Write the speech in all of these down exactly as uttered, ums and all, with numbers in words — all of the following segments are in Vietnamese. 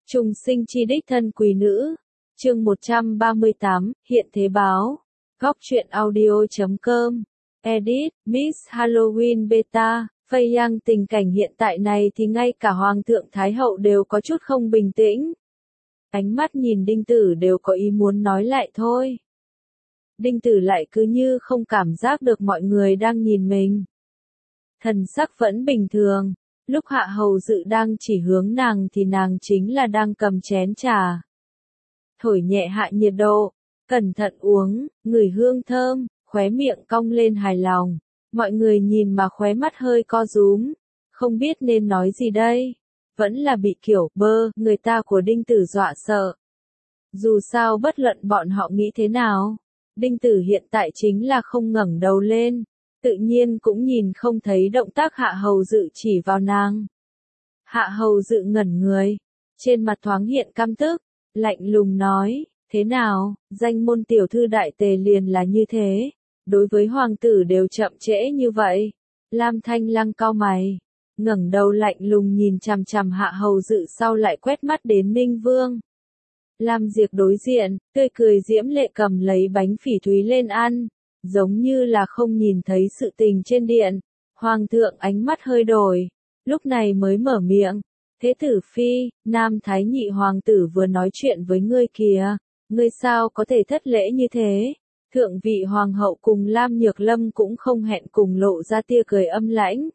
Trùng sinh chi đích thân quý nữ. Chương một trăm ba mươi tám, hiện thế báo. Góc truyện audio chấm com. Edit, Miss Halloween Beta. Phây Yang tình cảnh hiện tại này thì ngay cả Hoàng thượng Thái hậu đều có chút không bình tĩnh. Ánh mắt nhìn Đinh Tử đều có ý muốn nói lại thôi. Đinh Tử lại cứ như không cảm giác được mọi người đang nhìn mình. Thần sắc vẫn bình thường. Lúc Hạ Hầu Dự đang chỉ hướng nàng thì nàng chính là đang cầm chén trà. Thổi nhẹ hạ nhiệt độ, cẩn thận uống, ngửi hương thơm, khóe miệng cong lên hài lòng. Mọi người nhìn mà khóe mắt hơi co rúm, không biết nên nói gì đây. Vẫn là bị kiểu bơ, người ta của Đinh Tử dọa sợ. Dù sao bất luận bọn họ nghĩ thế nào, Đinh Tử hiện tại chính là không ngẩng đầu lên. Tự nhiên cũng nhìn không thấy động tác Hạ Hầu Dự chỉ vào nàng. Hạ Hầu Dự ngẩn người, trên mặt thoáng hiện căm tức, lạnh lùng nói, thế nào, danh môn tiểu thư đại tề liền là như thế, đối với hoàng tử đều chậm trễ như vậy. Lam Thanh Lăng cau mày, ngẩng đầu lạnh lùng nhìn chằm chằm Hạ Hầu Dự, sau lại quét mắt đến Ninh Vương. Lam Diệp đối diện, tươi cười diễm lệ cầm lấy bánh phỉ thúy lên ăn. Giống như là không nhìn thấy sự tình trên điện. Hoàng thượng ánh mắt hơi đổi, lúc này mới mở miệng. Thế tử phi, Nam Thái nhị hoàng tử vừa nói chuyện với ngươi kìa, ngươi sao có thể thất lễ như thế? Thượng vị hoàng hậu cùng Lam Nhược Lâm cũng không hẹn cùng lộ ra tia cười âm lãnh.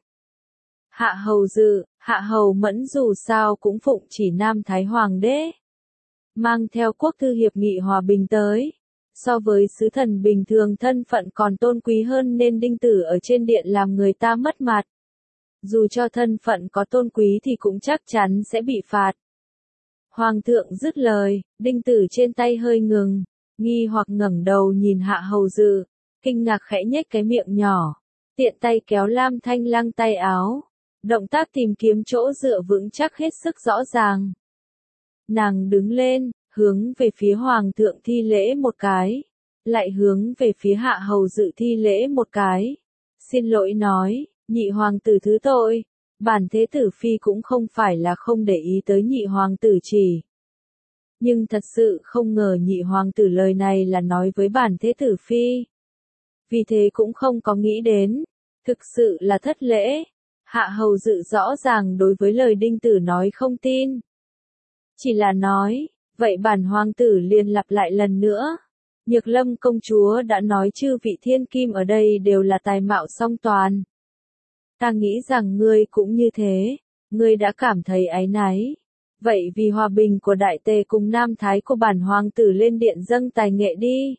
Hạ Hầu Dự, Hạ Hầu Mẫn dù sao cũng phụng chỉ Nam Thái hoàng đế, mang theo quốc thư hiệp nghị hòa bình tới. So với sứ thần bình thường thân phận còn tôn quý hơn nên Đinh Tử ở trên điện làm người ta mất mặt. Dù cho thân phận có tôn quý thì cũng chắc chắn sẽ bị phạt. Hoàng thượng dứt lời, Đinh Tử trên tay hơi ngừng, nghi hoặc ngẩng đầu nhìn Hạ Hầu Dự, kinh ngạc khẽ nhếch cái miệng nhỏ, tiện tay kéo Lam Thanh Lăng tay áo. Động tác tìm kiếm chỗ dựa vững chắc hết sức rõ ràng. Nàng đứng lên, hướng về phía Hoàng thượng thi lễ một cái, lại hướng về phía Hạ Hầu Dự thi lễ một cái. Xin lỗi nói, nhị hoàng tử thứ tội, bản thế tử phi cũng không phải là không để ý tới nhị hoàng tử chỉ. Nhưng thật sự không ngờ nhị hoàng tử lời này là nói với bản thế tử phi. Vì thế cũng không có nghĩ đến, thực sự là thất lễ. Hạ Hầu Dự rõ ràng đối với lời Đinh Tử nói không tin. Chỉ là nói, vậy bản hoàng tử liền lặp lại lần nữa. Nhược Lâm công chúa đã nói chư vị thiên kim ở đây đều là tài mạo song toàn. Ta nghĩ rằng ngươi cũng như thế, ngươi đã cảm thấy áy náy. Vậy vì hòa bình của đại tề cùng Nam Thái của bản hoàng tử lên điện dâng tài nghệ đi.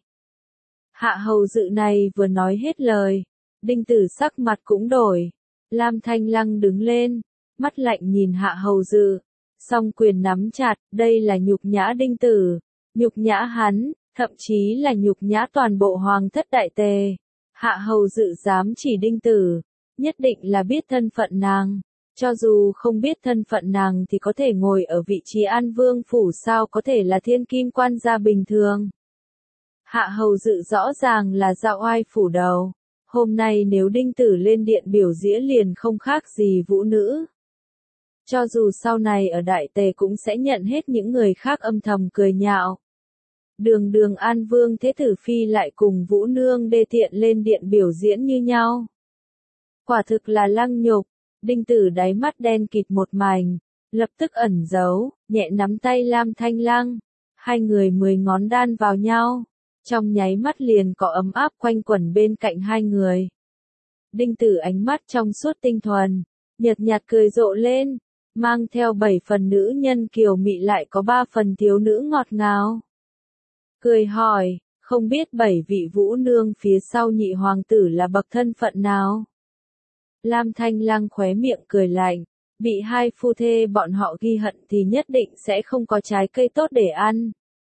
Hạ Hầu Dự này vừa nói hết lời, Đinh Tử sắc mặt cũng đổi. Lam Thanh Lăng đứng lên, mắt lạnh nhìn Hạ Hầu Dự. Song quyền nắm chặt, đây là nhục nhã Đinh Tử, nhục nhã hắn, thậm chí là nhục nhã toàn bộ hoàng thất đại tề. Hạ Hầu Dự dám chỉ Đinh Tử, nhất định là biết thân phận nàng. Cho dù không biết thân phận nàng thì có thể ngồi ở vị trí An Vương phủ, sao có thể là thiên kim quan gia bình thường. Hạ Hầu Dự rõ ràng là dạo oai phủ đầu. Hôm nay nếu Đinh Tử lên điện biểu diễn liền không khác gì vũ nữ. Cho dù sau này ở đại tề cũng sẽ nhận hết những người khác âm thầm cười nhạo. Đường đường An Vương thế tử phi lại cùng vũ nương đê tiện lên điện biểu diễn như nhau. Quả thực là lăng nhục. Đinh Tử đáy mắt đen kịt một mảnh, lập tức ẩn giấu, nhẹ nắm tay Lam Thanh Lăng. Hai người mười ngón đan vào nhau, trong nháy mắt liền có ấm áp quanh quẩn bên cạnh hai người. Đinh Tử ánh mắt trong suốt tinh thuần, nhợt nhạt cười rộ lên, mang theo bảy phần nữ nhân kiều mị lại có ba phần thiếu nữ ngọt ngào. Cười hỏi, không biết bảy vị vũ nương phía sau nhị hoàng tử là bậc thân phận nào? Lam Thanh Lăng khóe miệng cười lạnh, bị hai phu thê bọn họ ghi hận thì nhất định sẽ không có trái cây tốt để ăn.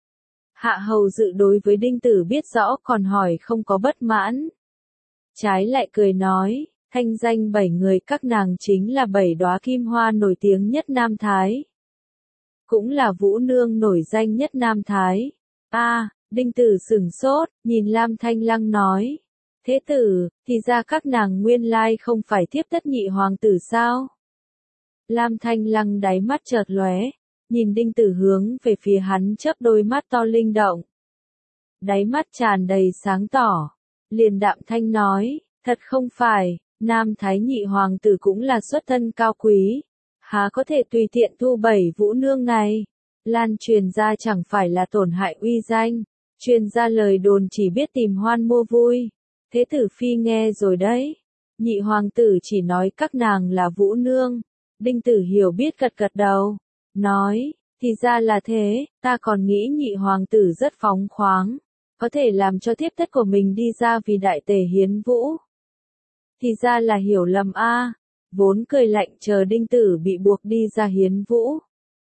Hạ Hầu Dự đối với Đinh Tử biết rõ còn hỏi không có bất mãn. Trái lại cười nói, thanh danh bảy người các nàng chính là bảy đóa kim hoa nổi tiếng nhất Nam Thái. Cũng là vũ nương nổi danh nhất Nam Thái. A, à, Đinh Tử sửng sốt, nhìn Lam Thanh Lăng nói. Thế tử, thì ra các nàng nguyên lai không phải thiếp thất nhị hoàng tử sao? Lam Thanh Lăng đáy mắt chợt lóe, Nhìn Đinh Tử hướng về phía hắn chớp đôi mắt to linh động. Đáy mắt tràn đầy sáng tỏ. Liền đạm thanh nói, thật không phải, Nam Thái nhị hoàng tử cũng là xuất thân cao quý. Há có thể tùy tiện thu bảy vũ nương này. Lan truyền ra chẳng phải là tổn hại uy danh. Truyền ra lời đồn chỉ biết tìm hoan mua vui. Thế tử phi nghe rồi đấy. Nhị hoàng tử chỉ nói các nàng là vũ nương. Đinh Tử hiểu biết gật gật đầu. Nói, thì ra là thế, ta còn nghĩ nhị hoàng tử rất phóng khoáng. Có thể làm cho thiếp thất của mình đi ra vì đại tề hiến vũ. Thì ra là hiểu lầm a. Vốn cười lạnh chờ Đinh Tử bị buộc đi ra hiến vũ.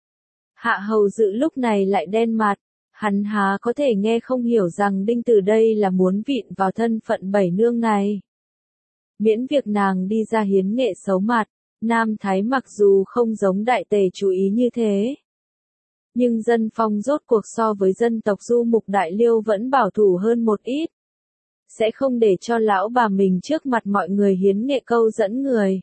Hạ hầu dự lúc này lại đen mặt. Hắn há có thể nghe không hiểu rằng Đinh Tử đây là muốn vịn vào thân phận bảy nương này. Miễn việc nàng đi ra hiến nghệ xấu mặt, Nam Thái mặc dù không giống đại tề chú ý như thế. Nhưng dân phong rốt cuộc so với dân tộc du mục đại liêu vẫn bảo thủ hơn một ít. Sẽ không để cho lão bà mình trước mặt mọi người hiến nghệ câu dẫn người.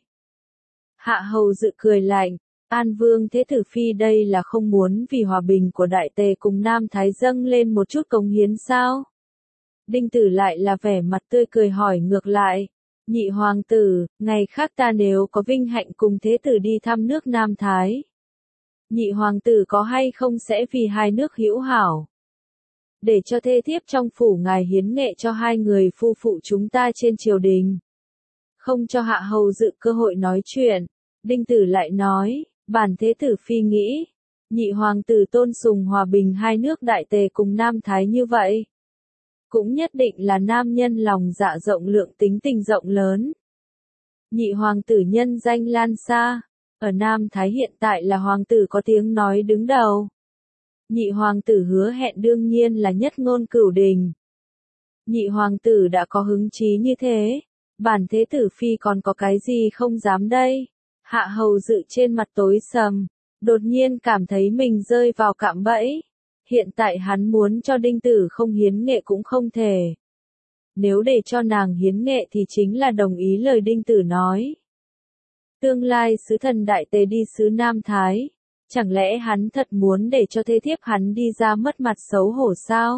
Hạ hầu dự cười lạnh, An Vương Thế Tử Phi đây là không muốn vì hòa bình của đại tề cùng Nam Thái dâng lên một chút cống hiến sao? Đinh Tử lại là vẻ mặt tươi cười hỏi ngược lại. Nhị hoàng tử, ngày khác ta nếu có vinh hạnh cùng thế tử đi thăm nước Nam Thái. Nhị hoàng tử có hay không sẽ vì hai nước hữu hảo. Để cho thê thiếp trong phủ ngài hiến nghệ cho hai người phu phụ chúng ta trên triều đình. Không cho hạ hầu dự cơ hội nói chuyện. Đinh Tử lại nói, bản thế tử phi nghĩ. Nhị hoàng tử tôn sùng hòa bình hai nước đại tề cùng Nam Thái như vậy. Cũng nhất định là nam nhân lòng dạ rộng lượng tính tình rộng lớn. Nhị hoàng tử nhân danh Lan Sa, ở Nam Thái hiện tại là hoàng tử có tiếng nói đứng đầu. Nhị hoàng tử hứa hẹn đương nhiên là nhất ngôn cửu đình. Nhị hoàng tử đã có hứng chí như thế, bản thế tử phi còn có cái gì không dám đây. Hạ hầu dự trên mặt tối sầm, đột nhiên cảm thấy mình rơi vào cạm bẫy. Hiện tại hắn muốn cho Đinh Tử không hiến nghệ cũng không thể. Nếu để cho nàng hiến nghệ thì chính là đồng ý lời Đinh Tử nói. Tương lai sứ thần đại tề đi sứ Nam Thái. Chẳng lẽ hắn thật muốn để cho thê thiếp hắn đi ra mất mặt xấu hổ sao?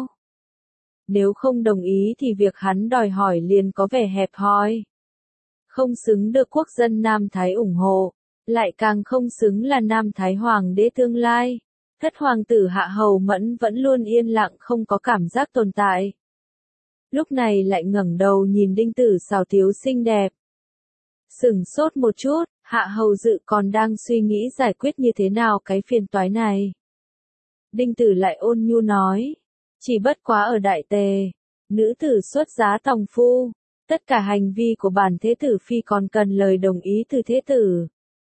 Nếu không đồng ý thì việc hắn đòi hỏi liền có vẻ hẹp hòi. Không xứng được quốc dân Nam Thái ủng hộ, lại càng không xứng là Nam Thái hoàng đế tương lai. Thất hoàng tử Hạ Hầu Mẫn vẫn luôn yên lặng không có cảm giác tồn tại. Lúc này lại ngẩng đầu nhìn Đinh Tử xào thiếu xinh đẹp. Sửng sốt một chút, Hạ Hầu Dự còn đang suy nghĩ giải quyết như thế nào cái phiền toái này. Đinh Tử lại ôn nhu nói, chỉ bất quá ở đại tề, nữ tử xuất giá tòng phu, tất cả hành vi của bản thế tử phi còn cần lời đồng ý từ thế tử.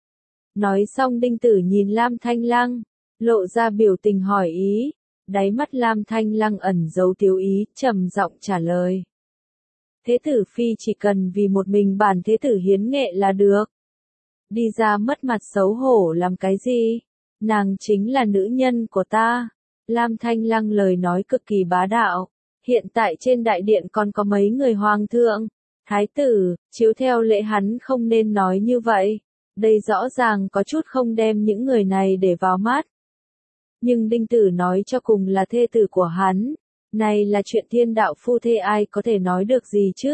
Nói xong Đinh Tử nhìn Lam Thanh Lăng, lộ ra biểu tình hỏi ý, đáy mắt Lam Thanh Lăng ẩn giấu thiếu ý, trầm giọng trả lời. Thế tử phi chỉ cần vì một mình bản thế tử hiến nghệ là được. Đi ra mất mặt xấu hổ làm cái gì? Nàng chính là nữ nhân của ta. Lam Thanh Lăng lời nói cực kỳ bá đạo. Hiện tại trên đại điện còn có mấy người hoàng thượng, thái tử, chiếu theo lễ hắn không nên nói như vậy. Đây rõ ràng có chút không đem những người này để vào mắt. Nhưng Đinh Tử nói cho cùng là thê tử của hắn. Này là chuyện thiên đạo phu thê ai có thể nói được gì chứ?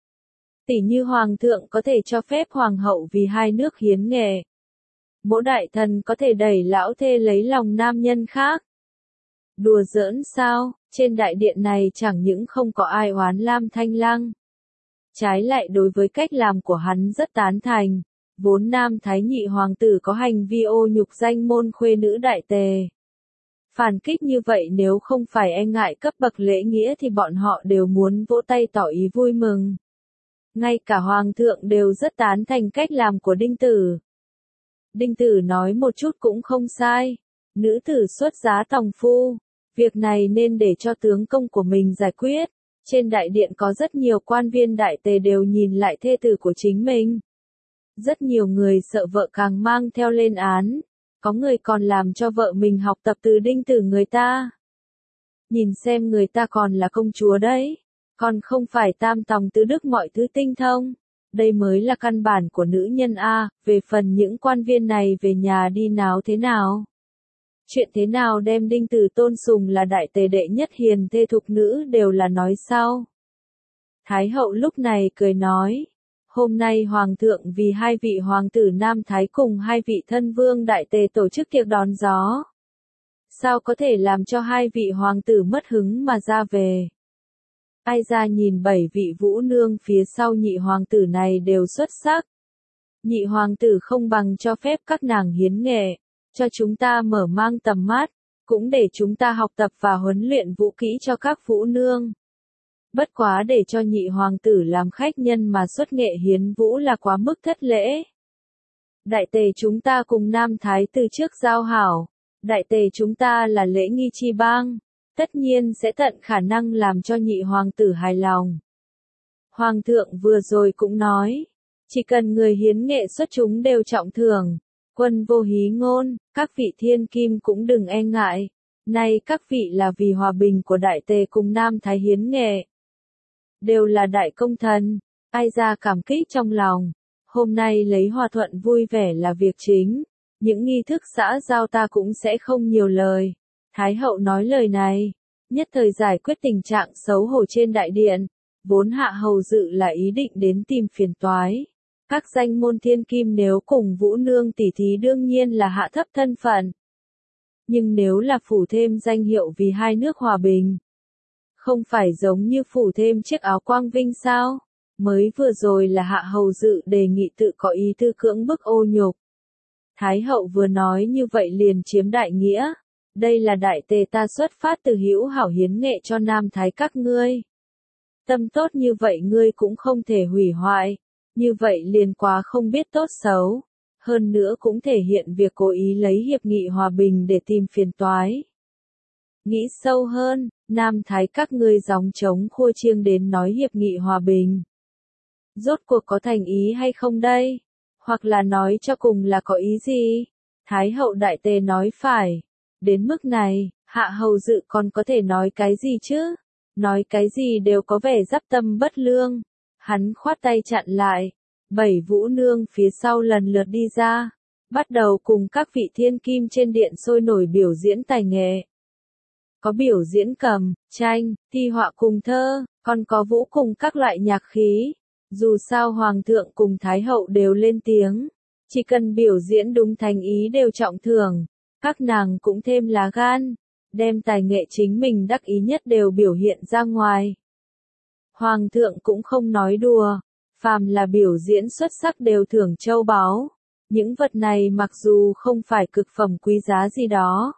Tỷ như hoàng thượng có thể cho phép hoàng hậu vì hai nước hiến nghệ. Mỗi đại thần có thể đẩy lão thê lấy lòng nam nhân khác. Đùa giỡn sao, trên đại điện này chẳng những không có ai oán Lam Thanh Lăng. Trái lại đối với cách làm của hắn rất tán thành. Vốn Nam Thái nhị hoàng tử có hành vi ô nhục danh môn khuê nữ đại tề. Phản kích như vậy nếu không phải e ngại cấp bậc lễ nghĩa thì bọn họ đều muốn vỗ tay tỏ ý vui mừng. Ngay cả hoàng thượng đều rất tán thành cách làm của Đinh Tử. Đinh Tử nói một chút cũng không sai. Nữ tử xuất giá tòng phu. Việc này nên để cho tướng công của mình giải quyết. Trên đại điện có rất nhiều quan viên đại tề đều nhìn lại thê tử của chính mình. Rất nhiều người sợ vợ càng mang theo lên án. Có người còn làm cho vợ mình học tập từ Đinh Tử người ta. Nhìn xem người ta còn là công chúa đấy. Còn không phải tam tòng tứ đức mọi thứ tinh thông. Đây mới là căn bản của nữ nhân A. Về phần những quan viên này về nhà đi náo thế nào. Chuyện thế nào đem Đinh Tử tôn sùng là đại tề đệ nhất hiền thê thục nữ đều là nói sau. Thái hậu lúc này cười nói, hôm nay Hoàng thượng vì hai vị hoàng tử Nam Thái cùng hai vị thân vương đại tề tổ chức tiệc đón gió. Sao có thể làm cho hai vị hoàng tử mất hứng mà ra về? Ai ra nhìn bảy vị vũ nương phía sau nhị hoàng tử này đều xuất sắc. Nhị hoàng tử không bằng cho phép các nàng hiến nghệ, cho chúng ta mở mang tầm mắt, cũng để chúng ta học tập và huấn luyện vũ kỹ cho các vũ nương. Bất quá để cho nhị hoàng tử làm khách nhân mà xuất nghệ hiến vũ là quá mức thất lễ. Đại tề chúng ta cùng Nam Thái từ trước giao hảo, đại tề chúng ta là lễ nghi chi bang, tất nhiên sẽ tận khả năng làm cho nhị hoàng tử hài lòng. Hoàng thượng vừa rồi cũng nói, chỉ cần người hiến nghệ xuất chúng đều trọng thưởng, quân vô hí ngôn, các vị thiên kim cũng đừng e ngại, nay các vị là vì hòa bình của đại tề cùng Nam Thái hiến nghệ. Đều là đại công thần, ai ra cảm kích trong lòng, hôm nay lấy hòa thuận vui vẻ là việc chính, những nghi thức xã giao ta cũng sẽ không nhiều lời. Thái hậu nói lời này, nhất thời giải quyết tình trạng xấu hổ trên đại điện, vốn hạ hầu dự là ý định đến tìm phiền toái. Các danh môn thiên kim nếu cùng vũ nương tỷ thí đương nhiên là hạ thấp thân phận. Nhưng nếu là phủ thêm danh hiệu vì hai nước hòa bình, không phải giống như phủ thêm chiếc áo quang vinh sao? Mới vừa rồi là hạ hầu dự đề nghị tự có ý tư cưỡng bức ô nhục. Thái hậu vừa nói như vậy liền chiếm đại nghĩa. Đây là đại tề ta xuất phát từ hữu hảo hiến nghệ cho Nam Thái các ngươi. Tâm tốt như vậy ngươi cũng không thể hủy hoại. Như vậy liền quá không biết tốt xấu. Hơn nữa cũng thể hiện việc cố ý lấy hiệp nghị hòa bình để tìm phiền toái. Nghĩ sâu hơn, Nam Thái các ngươi gióng trống khua chiêng đến nói hiệp nghị hòa bình. Rốt cuộc có thành ý hay không đây? Hoặc là nói cho cùng là có ý gì? Thái hậu đại tề nói phải. Đến mức này, hạ hầu dự còn có thể nói cái gì chứ? Nói cái gì đều có vẻ giáp tâm bất lương. Hắn khoát tay chặn lại. Bảy vũ nương phía sau lần lượt đi ra. Bắt đầu cùng các vị thiên kim trên điện sôi nổi biểu diễn tài nghệ. Có biểu diễn cầm, tranh, thi họa cùng thơ, còn có vũ cùng các loại nhạc khí. Dù sao hoàng thượng cùng thái hậu đều lên tiếng. Chỉ cần biểu diễn đúng thành ý đều trọng thưởng. Các nàng cũng thêm lá gan, đem tài nghệ chính mình đắc ý nhất đều biểu hiện ra ngoài. Hoàng thượng cũng không nói đùa, phàm là biểu diễn xuất sắc đều thưởng châu báu. Những vật này mặc dù không phải cực phẩm quý giá gì đó.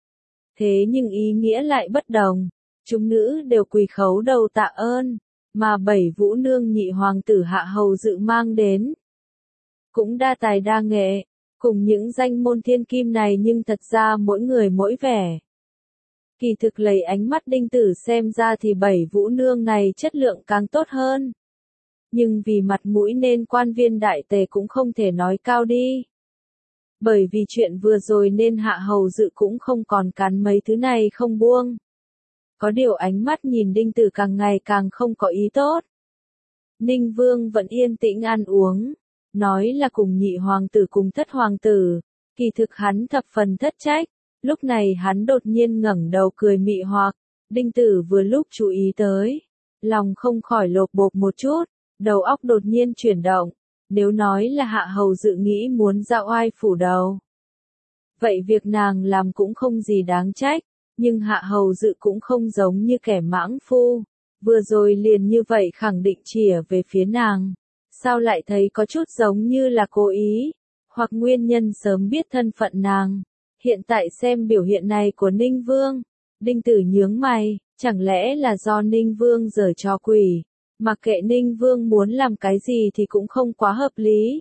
Thế nhưng ý nghĩa lại bất đồng, chúng nữ đều quỳ khấu đầu tạ ơn, mà bảy vũ nương nhị hoàng tử hạ hầu dự mang đến. Cũng đa tài đa nghệ. Cùng những danh môn thiên kim này nhưng thật ra mỗi người mỗi vẻ. Kỳ thực lấy ánh mắt Đinh Tử xem ra thì bảy vũ nương này chất lượng càng tốt hơn. Nhưng vì mặt mũi nên quan viên đại tề cũng không thể nói cao đi. Bởi vì chuyện vừa rồi nên hạ hầu dự cũng không còn cắn mấy thứ này không buông. Có điều ánh mắt nhìn Đinh Tử càng ngày càng không có ý tốt. Ninh Vương vẫn yên tĩnh ăn uống. Nói là cùng nhị hoàng tử cùng thất hoàng tử, kỳ thực hắn thập phần thất trách, lúc này hắn đột nhiên ngẩng đầu cười mị hoặc, Đinh Tử vừa lúc chú ý tới, lòng không khỏi lột bột một chút, đầu óc đột nhiên chuyển động, nếu nói là hạ hầu dự nghĩ muốn dạo oai phủ đầu. Vậy việc nàng làm cũng không gì đáng trách, nhưng hạ hầu dự cũng không giống như kẻ mãng phu, vừa rồi liền như vậy khẳng định chìa về phía nàng. Sao lại thấy có chút giống như là cố ý, hoặc nguyên nhân sớm biết thân phận nàng. Hiện tại xem biểu hiện này của Ninh Vương, Đinh Tử nhướng mày, chẳng lẽ là do Ninh Vương giở trò quỷ, mặc kệ Ninh Vương muốn làm cái gì thì cũng không quá hợp lý.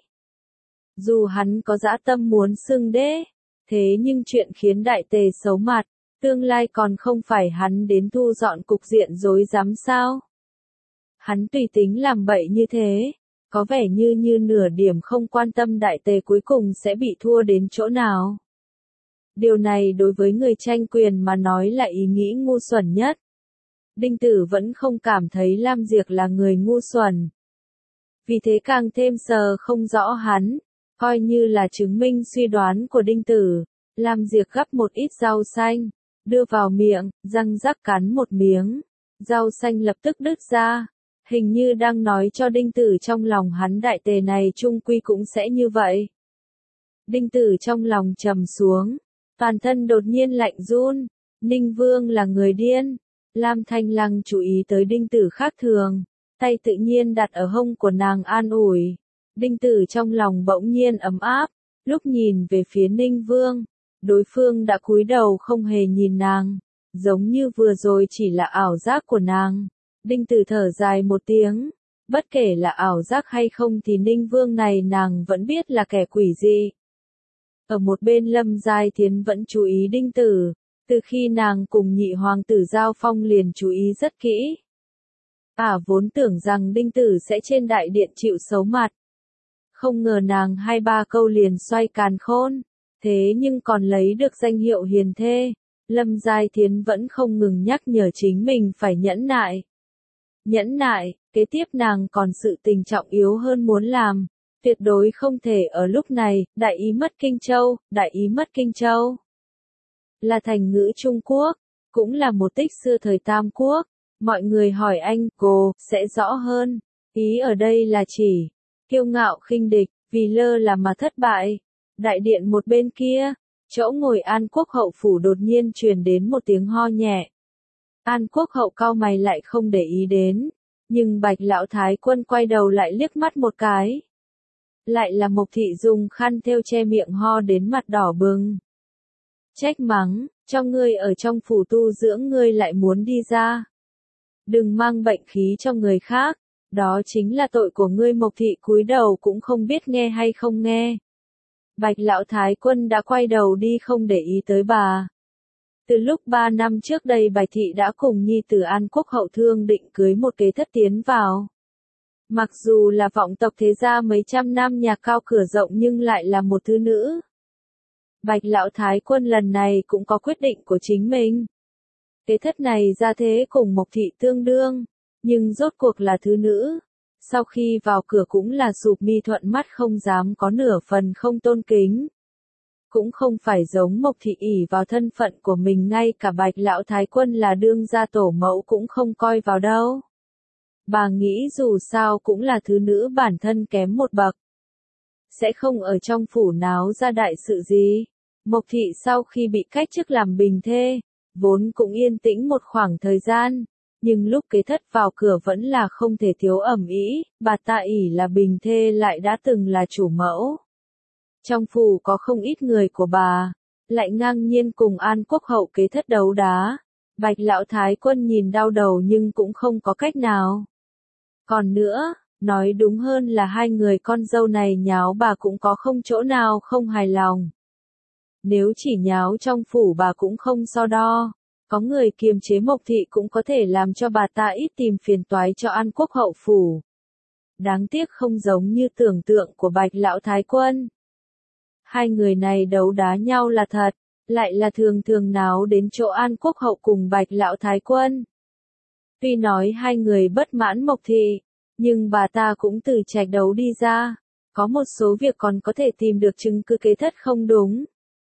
Dù hắn có dã tâm muốn xưng đế, thế nhưng chuyện khiến đại tề xấu mặt, tương lai còn không phải hắn đến thu dọn cục diện rối rắm sao? Hắn tùy tính làm bậy như thế. Có vẻ như như nửa điểm không quan tâm đại tề cuối cùng sẽ bị thua đến chỗ nào. Điều này đối với người tranh quyền mà nói là ý nghĩ ngu xuẩn nhất. Đinh Tử vẫn không cảm thấy Lam Diệc là người ngu xuẩn. Vì thế càng thêm sờ không rõ hắn, coi như là chứng minh suy đoán của Đinh Tử, Lam Diệp gắp một ít rau xanh, đưa vào miệng, răng rắc cắn một miếng. Rau xanh lập tức đứt ra, hình như đang nói cho Đinh Tử trong lòng hắn đại tề này chung quy cũng sẽ như vậy. Đinh Tử trong lòng trầm xuống, toàn thân đột nhiên lạnh run, Ninh Vương là người điên. Lam Thanh Lăng chú ý tới Đinh Tử khác thường, tay tự nhiên đặt ở hông của nàng an ủi. Đinh Tử trong lòng bỗng nhiên ấm áp, lúc nhìn về phía Ninh Vương, đối phương đã cúi đầu không hề nhìn nàng, giống như vừa rồi chỉ là ảo giác của nàng. Đinh Tử thở dài một tiếng, bất kể là ảo giác hay không thì Ninh Vương này nàng vẫn biết là kẻ quỷ dị. Ở một bên Lâm Giai Thiến vẫn chú ý Đinh Tử, từ khi nàng cùng nhị hoàng tử giao phong liền chú ý rất kỹ. À vốn tưởng rằng Đinh Tử sẽ trên đại điện chịu xấu mặt. Không ngờ nàng hai ba câu liền xoay càn khôn, thế nhưng còn lấy được danh hiệu hiền thê. Lâm Giai Thiến vẫn không ngừng nhắc nhở chính mình phải nhẫn nại. Nhẫn nại, kế tiếp nàng còn sự tình trọng yếu hơn muốn làm, tuyệt đối không thể ở lúc này, đại ý mất Kinh Châu, đại ý mất Kinh Châu. Là thành ngữ Trung Quốc, cũng là một tích xưa thời Tam Quốc, mọi người hỏi anh, cô, sẽ rõ hơn, ý ở đây là chỉ, kiêu ngạo khinh địch, vì lơ là mà thất bại. Đại điện một bên kia, chỗ ngồi An Quốc hậu phủ đột nhiên truyền đến một tiếng ho nhẹ. An Quốc hậu cau mày lại không để ý đến, nhưng Bạch lão thái quân quay đầu lại liếc mắt một cái. Lại là Mộc thị dùng khăn thêu che miệng ho đến mặt đỏ bừng. Trách mắng, cho ngươi ở trong phủ tu dưỡng ngươi lại muốn đi ra. Đừng mang bệnh khí cho người khác, đó chính là tội của ngươi. Mộc thị cúi đầu cũng không biết nghe hay không nghe. Bạch lão thái quân đã quay đầu đi không để ý tới bà. Từ lúc ba năm trước đây Bạch thị đã cùng nhi tử An Quốc hậu thương định cưới một kế thất tiến vào. Mặc dù là vọng tộc thế gia mấy trăm năm nhà cao cửa rộng nhưng lại là một thứ nữ. Bạch lão thái quân lần này cũng có quyết định của chính mình. Kế thất này ra thế cùng Mộc thị tương đương, nhưng rốt cuộc là thứ nữ. Sau khi vào cửa cũng là sụp mi thuận mắt không dám có nửa phần không tôn kính. Cũng không phải giống Mộc thị ỷ vào thân phận của mình ngay cả Bạch lão thái quân là đương gia tổ mẫu cũng không coi vào đâu. Bà nghĩ dù sao cũng là thứ nữ bản thân kém một bậc. Sẽ không ở trong phủ náo ra đại sự gì. Mộc thị sau khi bị cách chức làm bình thê, vốn cũng yên tĩnh một khoảng thời gian, nhưng lúc kế thất vào cửa vẫn là không thể thiếu ầm ĩ. Bà ta ỷ là bình thê lại đã từng là chủ mẫu. Trong phủ có không ít người của bà, lại ngang nhiên cùng An Quốc hậu kế thất đấu đá. Bạch lão thái quân nhìn đau đầu nhưng cũng không có cách nào. Còn nữa, nói đúng hơn là hai người con dâu này nháo bà cũng có không chỗ nào không hài lòng. Nếu chỉ nháo trong phủ bà cũng không so đo, có người kiềm chế Mộc thị cũng có thể làm cho bà ta ít tìm phiền toái cho An Quốc hậu phủ. Đáng tiếc không giống như tưởng tượng của Bạch lão thái quân. Hai người này đấu đá nhau là thật, lại là thường thường náo đến chỗ An Quốc hậu cùng Bạch lão thái quân. Tuy nói hai người bất mãn Mộc thị, nhưng bà ta cũng từ trạch đấu đi ra, có một số việc còn có thể tìm được chứng cứ kế thất không đúng.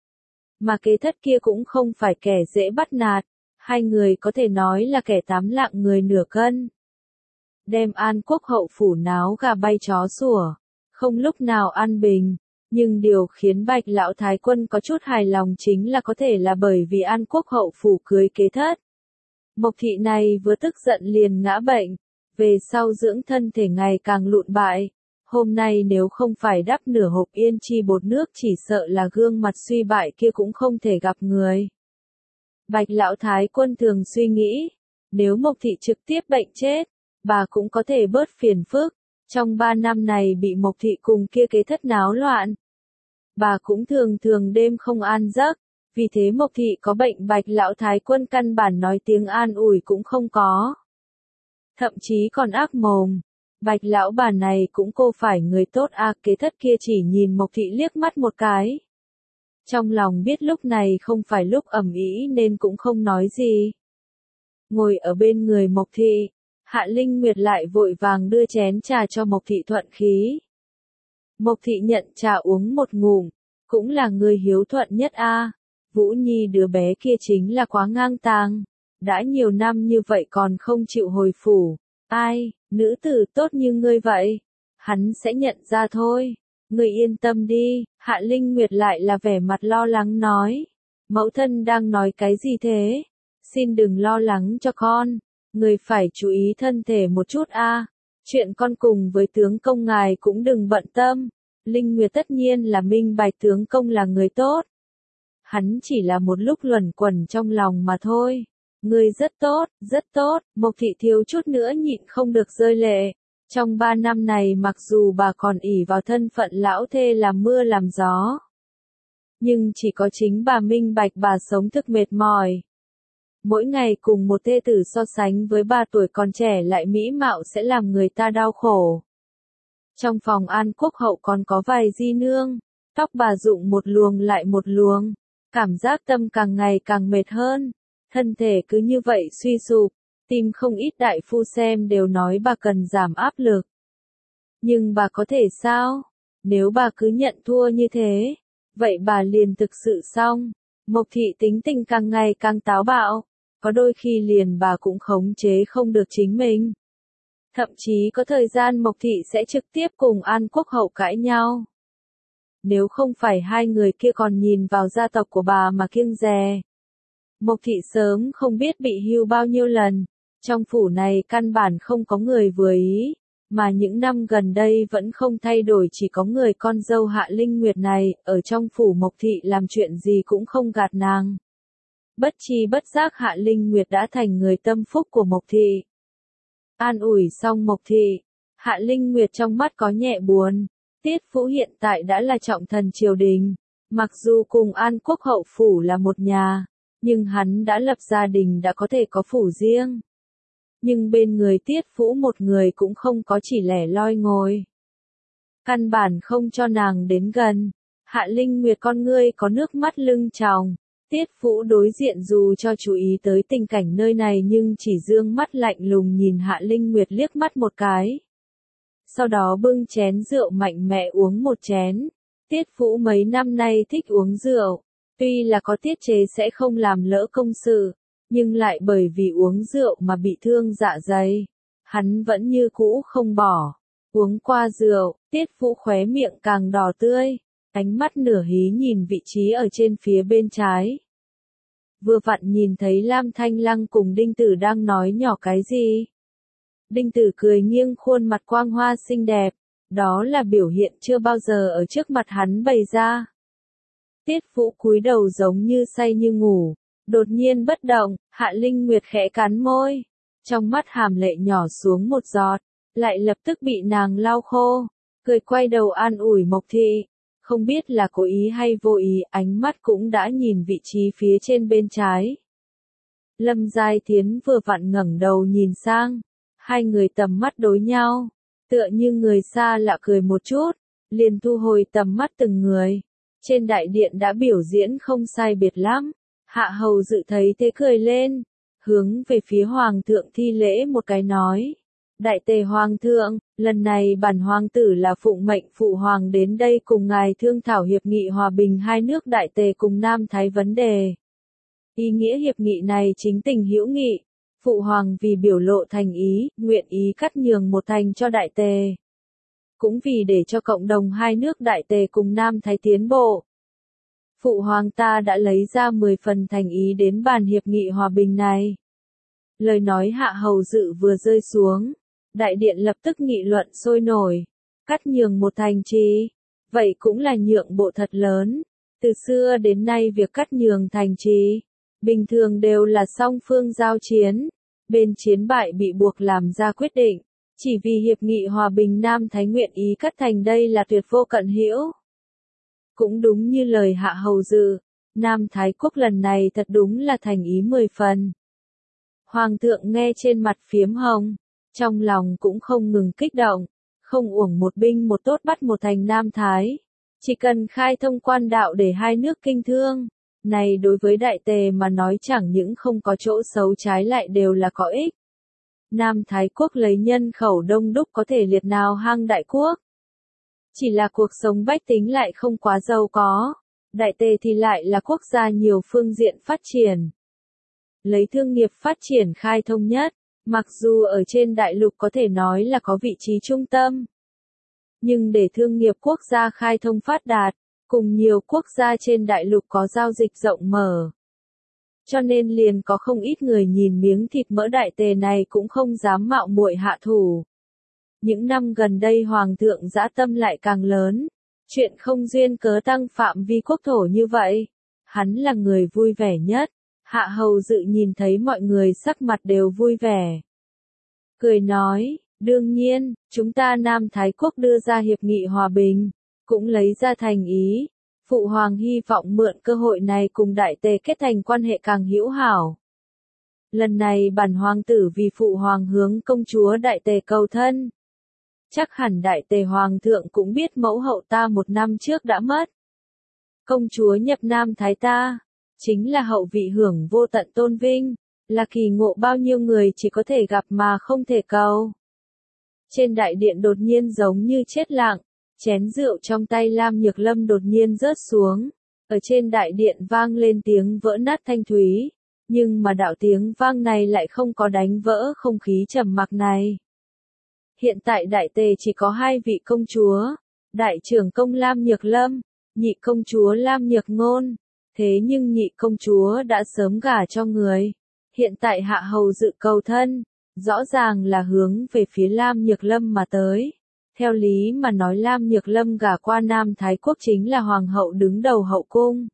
Mà kế thất kia cũng không phải kẻ dễ bắt nạt, hai người có thể nói là kẻ tám lạng người nửa cân. Đem An Quốc hậu phủ náo gà bay chó sủa, không lúc nào an bình, nhưng điều khiến Bạch lão thái quân có chút hài lòng chính là có thể là bởi vì An Quốc hậu phủ cưới kế thất. Mộc thị này vừa tức giận liền ngã bệnh, về sau dưỡng thân thể ngày càng lụn bại. Hôm nay nếu không phải đắp nửa hộp yên chi bột nước chỉ sợ là gương mặt suy bại kia cũng không thể gặp người. Bạch lão thái quân thường suy nghĩ, nếu Mộc thị trực tiếp bệnh chết, bà cũng có thể bớt phiền phức. Trong ba năm này bị Mộc thị cùng kia kế thất náo loạn, bà cũng thường thường đêm không an giấc, vì thế Mộc thị có bệnh Bạch lão thái quân căn bản nói tiếng an ủi cũng không có. Thậm chí còn ác mồm. Bạch lão bà này cũng cô phải người tốt à. Kế thất kia chỉ nhìn Mộc thị liếc mắt một cái. Trong lòng biết lúc này không phải lúc ầm ĩ nên cũng không nói gì. Ngồi ở bên người Mộc thị, Hạ Linh Nguyệt lại vội vàng đưa chén trà cho Mộc thị thuận khí. Mộc thị nhận trà uống một ngụm, cũng là người hiếu thuận nhất a. Vũ Nhi đứa bé kia chính là quá ngang tàng. Đã nhiều năm như vậy còn không chịu hồi phủ. Ai, nữ tử tốt như ngươi vậy? Hắn sẽ nhận ra thôi. Ngươi yên tâm đi, Hạ Linh Nguyệt lại là vẻ mặt lo lắng nói. Mẫu thân đang nói cái gì thế? Xin đừng lo lắng cho con. Ngươi phải chú ý thân thể một chút a. Chuyện con cùng với tướng công ngài cũng đừng bận tâm. Linh Nguyệt tất nhiên là minh bạch tướng công là người tốt. Hắn chỉ là một lúc luẩn quẩn trong lòng mà thôi. Ngươi rất tốt, rất tốt, Mộc thị thiếu chút nữa nhịn không được rơi lệ. Trong ba năm này mặc dù bà còn ỷ vào thân phận lão thê làm mưa làm gió. Nhưng chỉ có chính bà minh bạch bà sống thực mệt mỏi. Mỗi ngày cùng một thê tử so sánh với bà tuổi còn trẻ lại mỹ mạo sẽ làm người ta đau khổ. Trong phòng An Quốc hậu còn có vài di nương, tóc bà rụng một luồng lại một luồng, cảm giác tâm càng ngày càng mệt hơn, thân thể cứ như vậy suy sụp, tim không ít đại phu xem đều nói bà cần giảm áp lực. Nhưng bà có thể sao? Nếu bà cứ nhận thua như thế, vậy bà liền thực sự xong. Mộc thị tính tình càng ngày càng táo bạo, có đôi khi liền bà cũng khống chế không được chính mình. Thậm chí có thời gian Mộc thị sẽ trực tiếp cùng An Quốc hậu cãi nhau. Nếu không phải hai người kia còn nhìn vào gia tộc của bà mà kiêng dè, Mộc thị sớm không biết bị hưu bao nhiêu lần. Trong phủ này căn bản không có người vừa ý, mà những năm gần đây vẫn không thay đổi, chỉ có người con dâu Hạ Linh Nguyệt này, ở trong phủ Mộc thị làm chuyện gì cũng không gạt nàng. Bất chi bất giác Hạ Linh Nguyệt đã thành người tâm phúc của Mộc thị. An ủi xong Mộc thị, Hạ Linh Nguyệt trong mắt có nhẹ buồn. Tiết Vũ hiện tại đã là trọng thần triều đình, mặc dù cùng An Quốc hậu phủ là một nhà, nhưng hắn đã lập gia đình đã có thể có phủ riêng. Nhưng bên người Tiết Vũ một người cũng không có, chỉ lẻ loi ngồi. Căn bản không cho nàng đến gần. Hạ Linh Nguyệt con ngươi có nước mắt lưng tròng. Tiết Vũ đối diện dù cho chú ý tới tình cảnh nơi này nhưng chỉ dương mắt lạnh lùng nhìn Hạ Linh Nguyệt liếc mắt một cái. Sau đó bưng chén rượu mạnh mẽ uống một chén. Tiết Vũ mấy năm nay thích uống rượu, tuy là có tiết chế sẽ không làm lỡ công sự, nhưng lại bởi vì uống rượu mà bị thương dạ dày. Hắn vẫn như cũ không bỏ. Uống qua rượu, Tiết Vũ khóe miệng càng đỏ tươi, ánh mắt nửa hí nhìn vị trí ở trên phía bên trái. Vừa vặn nhìn thấy Lam Thanh Lăng cùng Đinh Tử đang nói nhỏ cái gì. Đinh Tử cười nghiêng khuôn mặt quang hoa xinh đẹp, đó là biểu hiện chưa bao giờ ở trước mặt hắn bày ra. Tiết Vũ cúi đầu giống như say như ngủ, đột nhiên bất động, Hạ Linh Nguyệt khẽ cắn môi, trong mắt hàm lệ nhỏ xuống một giọt, lại lập tức bị nàng lau khô, cười quay đầu an ủi Mộc thị, không biết là cố ý hay vô ý, ánh mắt cũng đã nhìn vị trí phía trên bên trái. Lâm Giai Thiến vừa vặn ngẩng đầu nhìn sang, hai người tầm mắt đối nhau, tựa như người xa lạ cười một chút, liền thu hồi tầm mắt từng người. Trên đại điện đã biểu diễn không sai biệt lắm, Hạ hầu dự thấy thế cười lên, hướng về phía hoàng thượng thi lễ một cái nói. Đại tề hoàng thượng, lần này bản hoàng tử là phụng mệnh phụ hoàng đến đây cùng ngài thương thảo hiệp nghị hòa bình hai nước đại tề cùng Nam Thái vấn đề. Ý nghĩa hiệp nghị này chính tình hữu nghị, phụ hoàng vì biểu lộ thành ý, nguyện ý cắt nhường một thành cho đại tề. Cũng vì để cho cộng đồng hai nước đại tề cùng Nam Thái tiến bộ. Phụ hoàng ta đã lấy ra mười phần thành ý đến bàn hiệp nghị hòa bình này. Lời nói Hạ hầu dự vừa rơi xuống, đại điện lập tức nghị luận sôi nổi. Cắt nhường một thành trì, vậy cũng là nhượng bộ thật lớn. Từ xưa đến nay việc cắt nhường thành trì, bình thường đều là song phương giao chiến. Bên chiến bại bị buộc làm ra quyết định. Chỉ vì hiệp nghị hòa bình Nam Thái nguyện ý cắt thành đây là tuyệt vô cận hữu. Cũng đúng như lời Hạ hầu dự, Nam Thái quốc lần này thật đúng là thành ý mười phần. Hoàng thượng nghe trên mặt phiếm hồng, trong lòng cũng không ngừng kích động, không uổng một binh một tốt bắt một thành Nam Thái. Chỉ cần khai thông quan đạo để hai nước kinh thương, này đối với đại tề mà nói chẳng những không có chỗ xấu trái lại đều là có ích. Nam Thái quốc lấy nhân khẩu đông đúc có thể liệt nào hang đại quốc. Chỉ là cuộc sống bách tính lại không quá giàu có. Đại Tề thì lại là quốc gia nhiều phương diện phát triển. Lấy thương nghiệp phát triển khai thông nhất, mặc dù ở trên đại lục có thể nói là có vị trí trung tâm. Nhưng để thương nghiệp quốc gia khai thông phát đạt, cùng nhiều quốc gia trên đại lục có giao dịch rộng mở. Cho nên liền có không ít người nhìn miếng thịt mỡ Đại Tề này cũng không dám mạo muội hạ thủ. Những năm gần đây hoàng thượng dã tâm lại càng lớn, chuyện không duyên cớ tăng phạm vi quốc thổ như vậy. Hắn là người vui vẻ nhất, Hạ Hầu Dự nhìn thấy mọi người sắc mặt đều vui vẻ. Cười nói, đương nhiên, chúng ta Nam Thái Quốc đưa ra hiệp nghị hòa bình, cũng lấy ra thành ý. Phụ hoàng hy vọng mượn cơ hội này cùng Đại Tề kết thành quan hệ càng hữu hảo. Lần này bản hoàng tử vì phụ hoàng hướng công chúa Đại Tề cầu thân. Chắc hẳn Đại Tề hoàng thượng cũng biết mẫu hậu ta một năm trước đã mất. Công chúa nhập Nam Thái ta, chính là hậu vị hưởng vô tận tôn vinh, là kỳ ngộ bao nhiêu người chỉ có thể gặp mà không thể cầu. Trên đại điện đột nhiên giống như chết lặng. Chén rượu trong tay Lam Nhược Lâm đột nhiên rớt xuống, ở trên đại điện vang lên tiếng vỡ nát thanh thúy, nhưng mà đạo tiếng vang này lại không có đánh vỡ không khí trầm mặc này. Hiện tại Đại Tề chỉ có hai vị công chúa, đại trưởng công Lam Nhược Lâm, nhị công chúa Lam Nhược Ngôn, thế nhưng nhị công chúa đã sớm gả cho người, hiện tại Hạ Hầu Dự cầu thân, rõ ràng là hướng về phía Lam Nhược Lâm mà tới. Theo lý mà nói Lam Nhược Lâm gả qua Nam Thái Quốc chính là hoàng hậu đứng đầu hậu cung.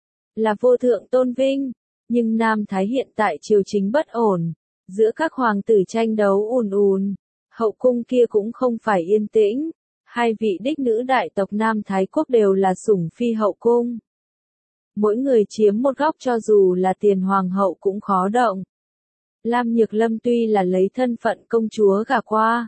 Là vô thượng tôn vinh, nhưng Nam Thái hiện tại triều chính bất ổn, giữa các hoàng tử tranh đấu ùn ùn, hậu cung kia cũng không phải yên tĩnh, hai vị đích nữ đại tộc Nam Thái Quốc đều là sủng phi hậu cung. Mỗi người chiếm một góc cho dù là tiền hoàng hậu cũng khó động. Lam Nhược Lâm tuy là lấy thân phận công chúa gả qua.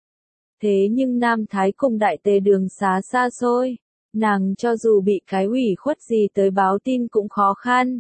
Thế nhưng Nam Thái cùng Đại Tề đường xá xa xôi, nàng cho dù bị cái ủy khuất gì tới báo tin cũng khó khăn.